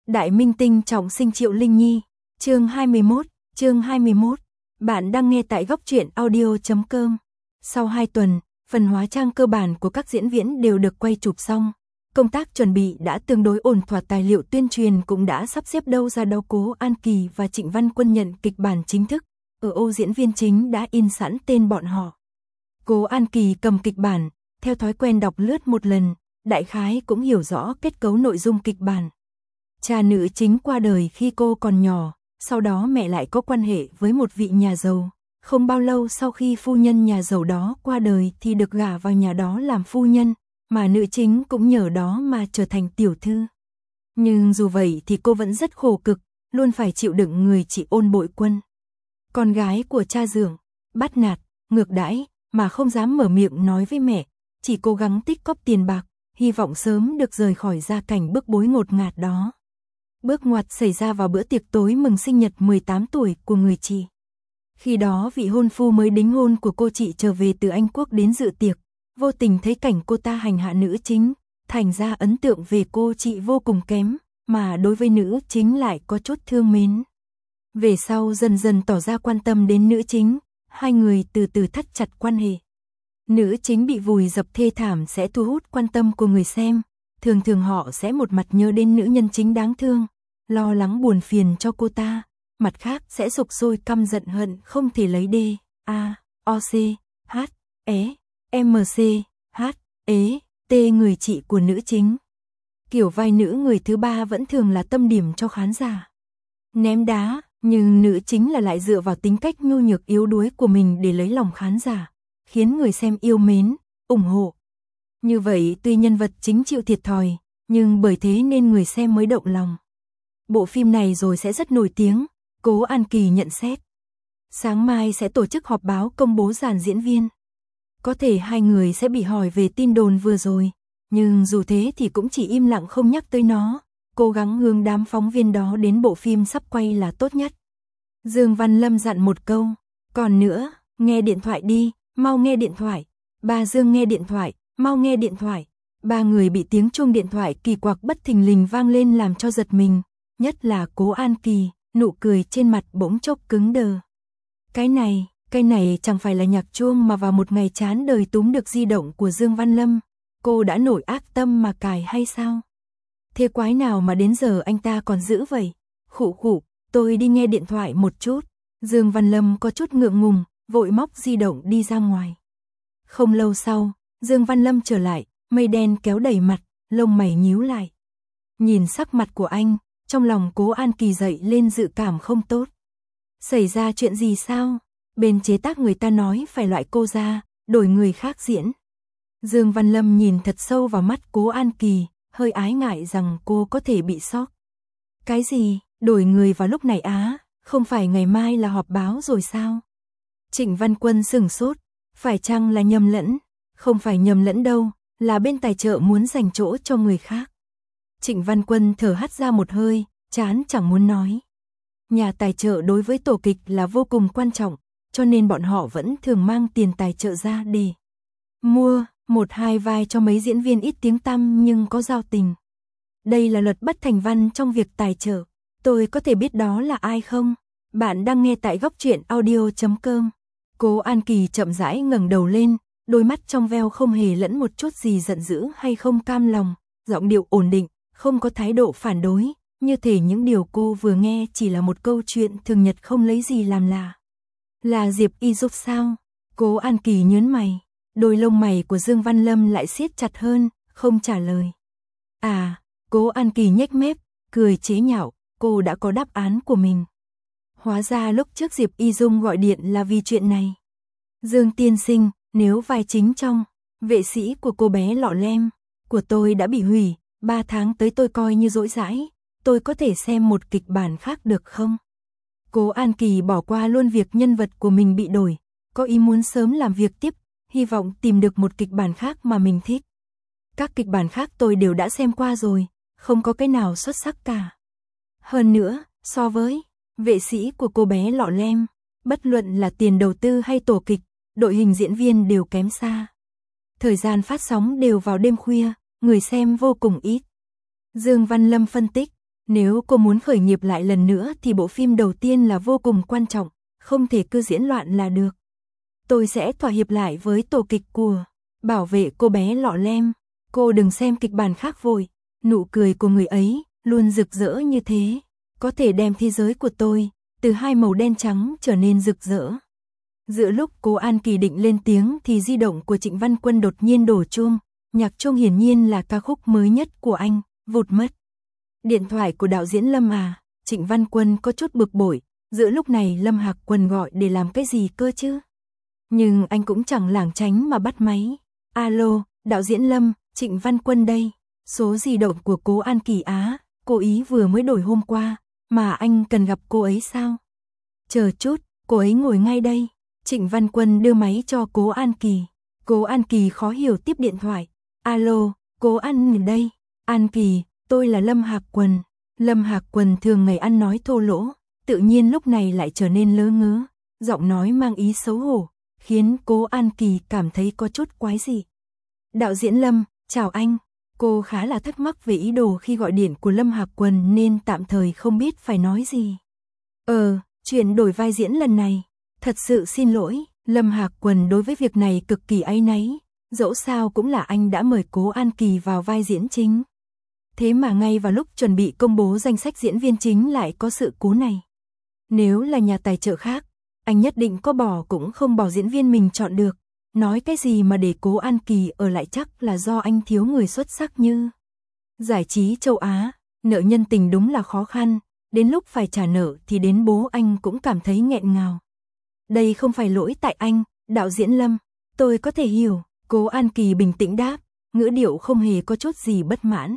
Đại minh tinh trọng sinh Triệu Linh Nhi, chương 21, bạn đang nghe tại góc truyện audio.com. Sau 2 tuần, phần hóa trang cơ bản của các diễn viên đều được quay chụp xong. Công tác chuẩn bị đã tương đối ổn thỏa, tài liệu tuyên truyền cũng đã sắp xếp đâu ra đâu. Cố An Kỳ và Trịnh Văn Quân nhận kịch bản chính thức, ở ô diễn viên chính đã in sẵn tên bọn họ. Cố An Kỳ cầm kịch bản, theo thói quen đọc lướt một lần, đại khái cũng hiểu rõ kết cấu nội dung kịch bản. Cha nữ chính qua đời khi cô còn nhỏ, sau đó mẹ lại có quan hệ với một vị nhà giàu. Không bao lâu sau khi phu nhân nhà giàu đó qua đời thì được gả vào nhà đó làm phu nhân, mà nữ chính cũng nhờ đó mà trở thành tiểu thư. Nhưng dù vậy thì cô vẫn rất khổ cực, luôn phải chịu đựng người chị Ôn Bội Quân, con gái của cha dượng, bắt nạt, ngược đãi, mà không dám mở miệng nói với mẹ, chỉ cố gắng tích cóp tiền bạc, hy vọng sớm được rời khỏi gia cảnh bức bối ngột ngạt đó. Bước ngoặt xảy ra vào bữa tiệc tối mừng sinh nhật 18 tuổi của người chị. Khi đó vị hôn phu mới đính hôn của cô chị trở về từ Anh Quốc đến dự tiệc, vô tình thấy cảnh cô ta hành hạ nữ chính, thành ra ấn tượng về cô chị vô cùng kém, mà đối với nữ chính lại có chút thương mến. Về sau dần dần tỏ ra quan tâm đến nữ chính, hai người từ từ thắt chặt quan hệ. Nữ chính bị vùi dập thê thảm sẽ thu hút quan tâm của người xem, thường thường họ sẽ một mặt nhớ đến nữ nhân chính đáng thương, lo lắng buồn phiền cho cô ta, mặt khác sẽ sục sôi căm giận hận không thể lấy D, A, O, C, H, E, M, C, H, E, T người chị của nữ chính. Kiểu vai nữ người thứ ba vẫn thường là tâm điểm cho khán giả ném đá, nhưng nữ chính là lại dựa vào tính cách nhu nhược yếu đuối của mình để lấy lòng khán giả, khiến người xem yêu mến, ủng hộ. Như vậy tuy nhân vật chính chịu thiệt thòi, nhưng bởi thế nên người xem mới động lòng. Bộ phim này rồi sẽ rất nổi tiếng, Cố An Kỳ nhận xét. Sáng mai sẽ tổ chức họp báo công bố dàn diễn viên. Có thể hai người sẽ bị hỏi về tin đồn vừa rồi, nhưng dù thế thì cũng chỉ im lặng không nhắc tới nó, cố gắng hướng đám phóng viên đó đến bộ phim sắp quay là tốt nhất. Dương Văn Lâm dặn một câu, còn nữa, nghe điện thoại đi, mau nghe điện thoại. Bà Dương nghe điện thoại, mau nghe điện thoại. Ba người bị tiếng chuông điện thoại kỳ quặc bất thình lình vang lên làm cho giật mình, nhất là Cố An Kỳ, nụ cười trên mặt bỗng chốc cứng đờ. Cái này chẳng phải là nhạc chuông mà vào một ngày chán đời túm được di động của Dương Văn Lâm, cô đã nổi ác tâm mà cài hay sao? Thế quái nào mà đến giờ anh ta còn giữ vậy? Khụ, tôi đi nghe điện thoại một chút. Dương Văn Lâm có chút ngượng ngùng, vội móc di động đi ra ngoài. Không lâu sau, Dương Văn Lâm trở lại, mây đen kéo đầy mặt, lông mày nhíu lại. Nhìn sắc mặt của anh, trong lòng Cố An Kỳ dậy lên dự cảm không tốt. Xảy ra chuyện gì sao? Bên chế tác người ta nói phải loại cô ra, đổi người khác diễn. Dương Văn Lâm nhìn thật sâu vào mắt Cố An Kỳ, hơi ái ngại rằng cô có thể bị sốc. Cái gì? Đổi người vào lúc này á? Không phải ngày mai là họp báo rồi sao? Trịnh Văn Quân sửng sốt, phải chăng là nhầm lẫn? Không phải nhầm lẫn đâu, là bên tài trợ muốn dành chỗ cho người khác. Trịnh Văn Quân thở hắt ra một hơi, chán chẳng muốn nói. Nhà tài trợ đối với tổ kịch là vô cùng quan trọng, cho nên bọn họ vẫn thường mang tiền tài trợ ra để mua 1-2 vai cho mấy diễn viên ít tiếng tăm nhưng có giao tình. Đây là luật bất thành văn trong việc tài trợ. Tôi có thể biết đó là ai không? Bạn đang nghe tại góc truyện audio.com. Cố An Kỳ chậm rãi ngẩng đầu lên, đôi mắt trong veo không hề lẫn một chút gì giận dữ hay không cam lòng, giọng điệu ổn định, không có thái độ phản đối, như thể những điều cô vừa nghe chỉ là một câu chuyện thường nhật không lấy gì làm lạ. Là Diệp Y Dục sao? Cố An Kỳ nhớn mày, đôi lông mày của Dương Văn Lâm lại siết chặt hơn, không trả lời. À, Cố An Kỳ nhếch mép, cười chế nhạo, cô đã có đáp án của mình. Hóa ra lúc trước Diệp Y Dung gọi điện là vì chuyện này. Dương tiên sinh, nếu vai chính trong Vệ sĩ của cô bé lọ lem của tôi đã bị hủy, 3 tháng tới tôi coi như dỗi dãi, tôi có thể xem một kịch bản khác được không? Cố An Kỳ bỏ qua luôn việc nhân vật của mình bị đổi, có ý muốn sớm làm việc tiếp, hy vọng tìm được một kịch bản khác mà mình thích. Các kịch bản khác tôi đều đã xem qua rồi, không có cái nào xuất sắc cả. Hơn nữa, so với Vệ sĩ của cô bé lọ lem, bất luận là tiền đầu tư hay tổ kịch, đội hình diễn viên đều kém xa. Thời gian phát sóng đều vào đêm khuya, người xem vô cùng ít. Dương Văn Lâm phân tích, Nếu cô muốn khởi nghiệp lại lần nữa thì bộ phim đầu tiên là vô cùng quan trọng, không thể cứ diễn loạn là được. Tôi sẽ thỏa hiệp lại với tổ kịch của bảo vệ cô bé lọ lem. Cô đừng xem kịch bản khác vội. Nụ cười của người ấy luôn rực rỡ như thế, có thể đem thế giới của tôi từ hai màu đen trắng trở nên rực rỡ. Giữa lúc Cố An Kỳ định lên tiếng thì di động của Trịnh Văn Quân đột nhiên đổ chuông, nhạc chuông hiển nhiên là ca khúc mới nhất của anh, vụt mất. Điện thoại của đạo diễn Lâm à? Trịnh Văn Quân có chút bực bội, giữa lúc này Lâm Hạc Quân gọi để làm cái gì cơ chứ? Nhưng anh cũng chẳng lảng tránh mà bắt máy. Alo, đạo diễn Lâm, Trịnh Văn Quân đây. Số di động của Cố An Kỳ á, cô ý vừa mới đổi hôm qua, mà anh cần gặp cô ấy sao? Chờ chút, cô ấy ngồi ngay đây. Trịnh Văn Quân đưa máy cho Cố An Kỳ. Cố An Kỳ khó hiểu tiếp điện thoại. Alo, Cố An đây. An Kỳ, tôi là Lâm Hạc Quân. Lâm Hạc Quân thường ngày ăn nói thô lỗ, tự nhiên lúc này lại trở nên lơ ngớ, giọng nói mang ý xấu hổ, khiến Cố An Kỳ cảm thấy có chút quái dị. Đạo diễn Lâm, chào anh. Cô khá là thắc mắc về ý đồ khi gọi điện của Lâm Hạc Quân nên tạm thời không biết phải nói gì. Chuyện đổi vai diễn lần này. Thật sự xin lỗi, Lâm Hạc Quân đối với việc này cực kỳ áy náy, dẫu sao cũng là anh đã mời Cố An Kỳ vào vai diễn chính. Thế mà ngay vào lúc chuẩn bị công bố danh sách diễn viên chính lại có sự cố này. Nếu là nhà tài trợ khác, anh nhất định có bỏ cũng không bỏ diễn viên mình chọn được. Nói cái gì mà để Cố An Kỳ ở lại chắc là do anh thiếu người xuất sắc như giải trí châu Á, nợ nhân tình đúng là khó khăn, đến lúc phải trả nợ thì đến bố anh cũng cảm thấy nghẹn ngào. Đây không phải lỗi tại anh, đạo diễn Lâm, tôi có thể hiểu, Cố An Kỳ bình tĩnh đáp, ngữ điệu không hề có chút gì bất mãn.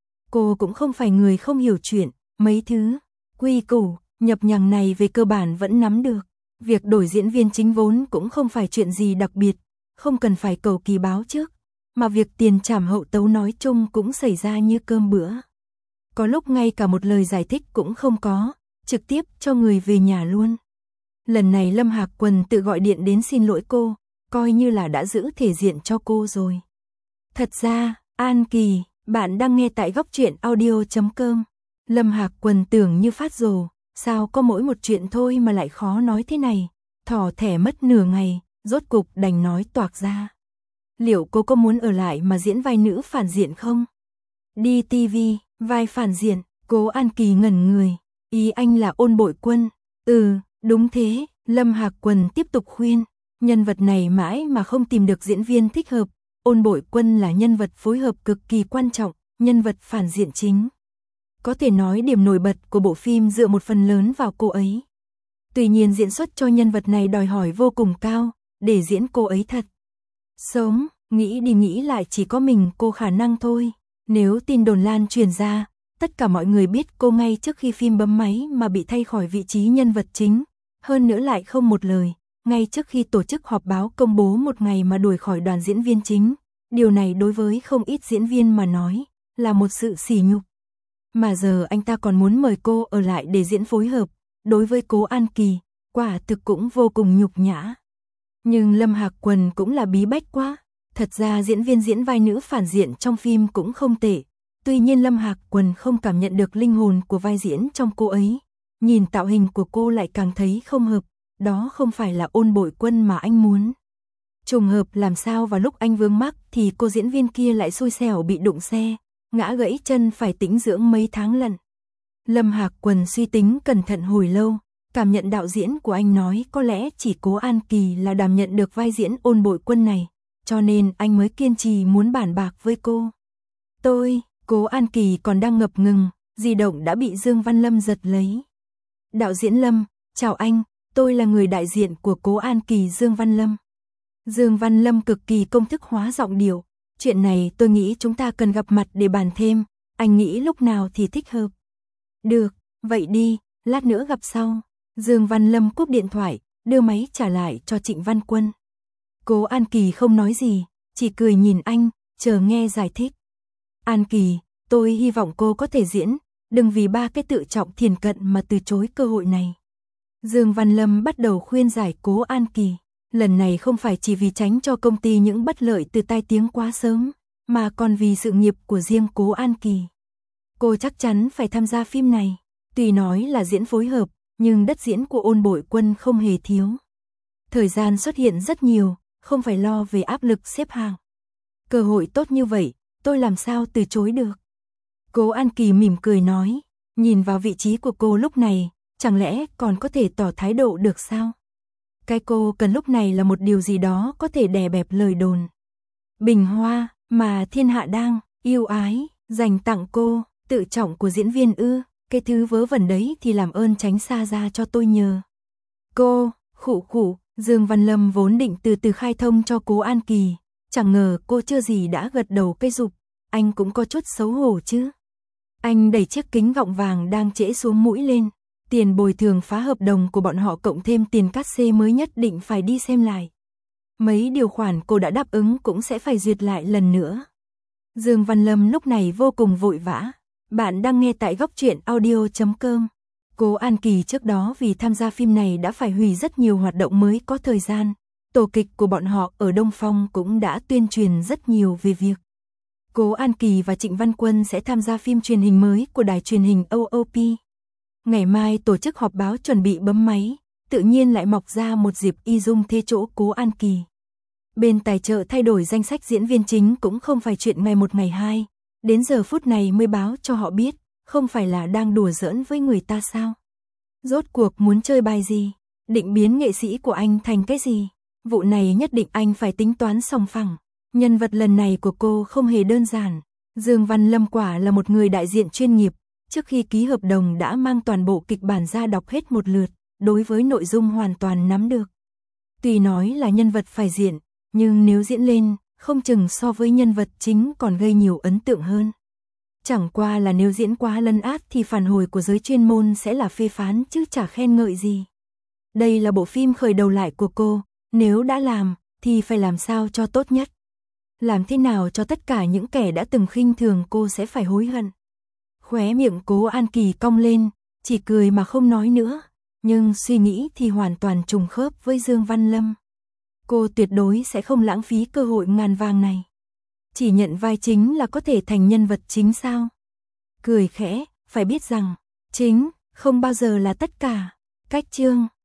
Cô cũng không phải người không hiểu chuyện, mấy thứ quy củ, nhập nhằng này về cơ bản vẫn nắm được. Việc đổi diễn viên chính vốn cũng không phải chuyện gì đặc biệt, không cần phải cầu kỳ báo trước, mà việc tiền trảm hậu tấu nói chung cũng xảy ra như cơm bữa. Có lúc ngay cả một lời giải thích cũng không có, trực tiếp cho người về nhà luôn. Lần này Lâm Hạc Quân tự gọi điện đến xin lỗi cô, coi như là đã giữ thể diện cho cô rồi. Thật ra, An Kỳ, bạn đang nghe tại goctruyện.audio.com. Lâm Hạc Quân tưởng như phát rồ, sao có mỗi một chuyện thôi mà lại khó nói thế này. Thỏ thẻ mất nửa ngày, rốt cục đành nói toạc ra. Liệu cô có muốn ở lại mà diễn vai nữ phản diện không? Đi TV, vai phản diện, Cố An Kỳ ngẩn người. Ý anh là Ôn Bội Quân. Đúng thế, Lâm Hạc Quân tiếp tục khuyên. Nhân vật này mãi mà không tìm được diễn viên thích hợp. Ôn Bội Quân là nhân vật phối hợp cực kỳ quan trọng, nhân vật phản diện chính. Có thể nói điểm nổi bật của bộ phim dựa một phần lớn vào cô ấy. Tuy nhiên diễn xuất cho nhân vật này đòi hỏi vô cùng cao, để diễn cô ấy thật sống, nghĩ đi nghĩ lại chỉ có mình cô khả năng thôi. Nếu tin đồn lan truyền ra, tất cả mọi người biết cô ngay trước khi phim bấm máy mà bị thay khỏi vị trí nhân vật chính. Hơn nữa lại không một lời, ngay trước khi tổ chức họp báo công bố một ngày mà đuổi khỏi đoàn diễn viên chính. Điều này đối với không ít diễn viên mà nói, là một sự sỉ nhục. Mà giờ anh ta còn muốn mời cô ở lại để diễn phối hợp, đối với Cố An Kỳ, quả thực cũng vô cùng nhục nhã. Nhưng Lâm Hạc Quân cũng là bí bách quá, thật ra diễn viên diễn vai nữ phản diện trong phim cũng không tệ. Tuy nhiên Lâm Hạc Quân không cảm nhận được linh hồn của vai diễn trong cô ấy, nhìn tạo hình của cô lại càng thấy không hợp, đó không phải là Ôn Bội Quân mà anh muốn. Trùng hợp làm sao vào lúc anh vướng mắc thì cô diễn viên kia lại xui xẻo bị đụng xe, ngã gãy chân phải tĩnh dưỡng mấy tháng lần. Lâm Hạc Quân suy tính cẩn thận hồi lâu, cảm nhận đạo diễn của anh nói có lẽ chỉ Cố An Kỳ là đảm nhận được vai diễn Ôn Bội Quân này, cho nên anh mới kiên trì muốn bàn bạc với cô. Cố An Kỳ còn đang ngập ngừng, di động đã bị Dương Văn Lâm giật lấy. Đạo diễn Lâm, chào anh, tôi là người đại diện của Cố An Kỳ Dương Văn Lâm. Dương Văn Lâm cực kỳ công thức hóa giọng điệu, chuyện này tôi nghĩ chúng ta cần gặp mặt để bàn thêm, anh nghĩ lúc nào thì thích hợp. Được, vậy đi, lát nữa gặp sau. Dương Văn Lâm cúp điện thoại, đưa máy trả lại cho Trịnh Văn Quân. Cố An Kỳ không nói gì, chỉ cười nhìn anh, chờ nghe giải thích. An Kỳ, tôi hy vọng cô có thể diễn, đừng vì ba cái tự trọng thiền cận mà từ chối cơ hội này. Dương Văn Lâm bắt đầu khuyên giải Cố An Kỳ. Lần này không phải chỉ vì tránh cho công ty những bất lợi từ tai tiếng quá sớm, mà còn vì sự nghiệp của riêng Cố An Kỳ. cô chắc chắn phải tham gia phim này. Tuy nói là diễn phối hợp, nhưng đất diễn của Ôn Bội Quân không hề thiếu. Thời gian xuất hiện rất nhiều, không phải lo về áp lực xếp hàng. Cơ hội tốt như vậy, tôi làm sao từ chối được. Cố An Kỳ mỉm cười nói, nhìn vào vị trí của cô lúc này, chẳng lẽ còn có thể tỏ thái độ được sao? Cái cô cần lúc này là một điều gì đó có thể đè bẹp lời đồn. Bình hoa, mà thiên hạ đang, yêu ái, dành tặng cô, tự trọng của diễn viên ư, cái thứ vớ vẩn đấy thì làm ơn tránh xa ra cho tôi nhờ. Cô, khụ khụ, Dương Văn Lâm vốn định từ từ khai thông cho Cố An Kỳ, chẳng ngờ cô chưa gì đã gật đầu cây dục, anh cũng có chút xấu hổ chứ. Anh đẩy chiếc kính gọng vàng đang trễ xuống mũi lên, tiền bồi thường phá hợp đồng của bọn họ cộng thêm tiền cát xê mới nhất định phải đi xem lại. Mấy điều khoản cô đã đáp ứng cũng sẽ phải duyệt lại lần nữa. Dương Văn Lâm lúc này vô cùng vội vã. Bạn đang nghe tại góc truyện audio.com. Cố An Kỳ trước đó vì tham gia phim này đã phải hủy rất nhiều hoạt động mới có thời gian. Tổ kịch của bọn họ ở Đông Phong cũng đã tuyên truyền rất nhiều về việc Cố An Kỳ và Trịnh Văn Quân sẽ tham gia phim truyền hình mới của đài truyền hình OOP. Ngày mai tổ chức họp báo chuẩn bị bấm máy, tự nhiên lại mọc ra một dịp y dung thế chỗ Cố An Kỳ. Bên tài trợ thay đổi danh sách diễn viên chính cũng không phải chuyện ngày một ngày hai, đến giờ phút này mới báo cho họ biết, không phải là đang đùa giỡn với người ta sao? Rốt cuộc muốn chơi bài gì? Định biến nghệ sĩ của anh thành cái gì? Vụ này nhất định anh phải tính toán sòng phẳng. Nhân vật lần này của cô không hề đơn giản. Dương Văn Lâm quả là một người đại diện chuyên nghiệp, trước khi ký hợp đồng đã mang toàn bộ kịch bản ra đọc hết một lượt, đối với nội dung hoàn toàn nắm được. Tuy nói là nhân vật phải diễn, nhưng nếu diễn lên, không chừng so với nhân vật chính còn gây nhiều ấn tượng hơn. Chẳng qua là nếu diễn quá lấn át thì phản hồi của giới chuyên môn sẽ là phê phán chứ chả khen ngợi gì. Đây là bộ phim khởi đầu lại của cô, nếu đã làm, thì phải làm sao cho tốt nhất. Làm thế nào cho tất cả những kẻ đã từng khinh thường cô sẽ phải hối hận. Khóe miệng Cố An Kỳ cong lên, chỉ cười mà không nói nữa, nhưng suy nghĩ thì hoàn toàn trùng khớp với Dương Văn Lâm. Cô tuyệt đối sẽ không lãng phí cơ hội ngàn vàng này. Chỉ nhận vai chính là có thể thành nhân vật chính sao? Cười khẽ, phải biết rằng, chính, không bao giờ là tất cả. Cách chương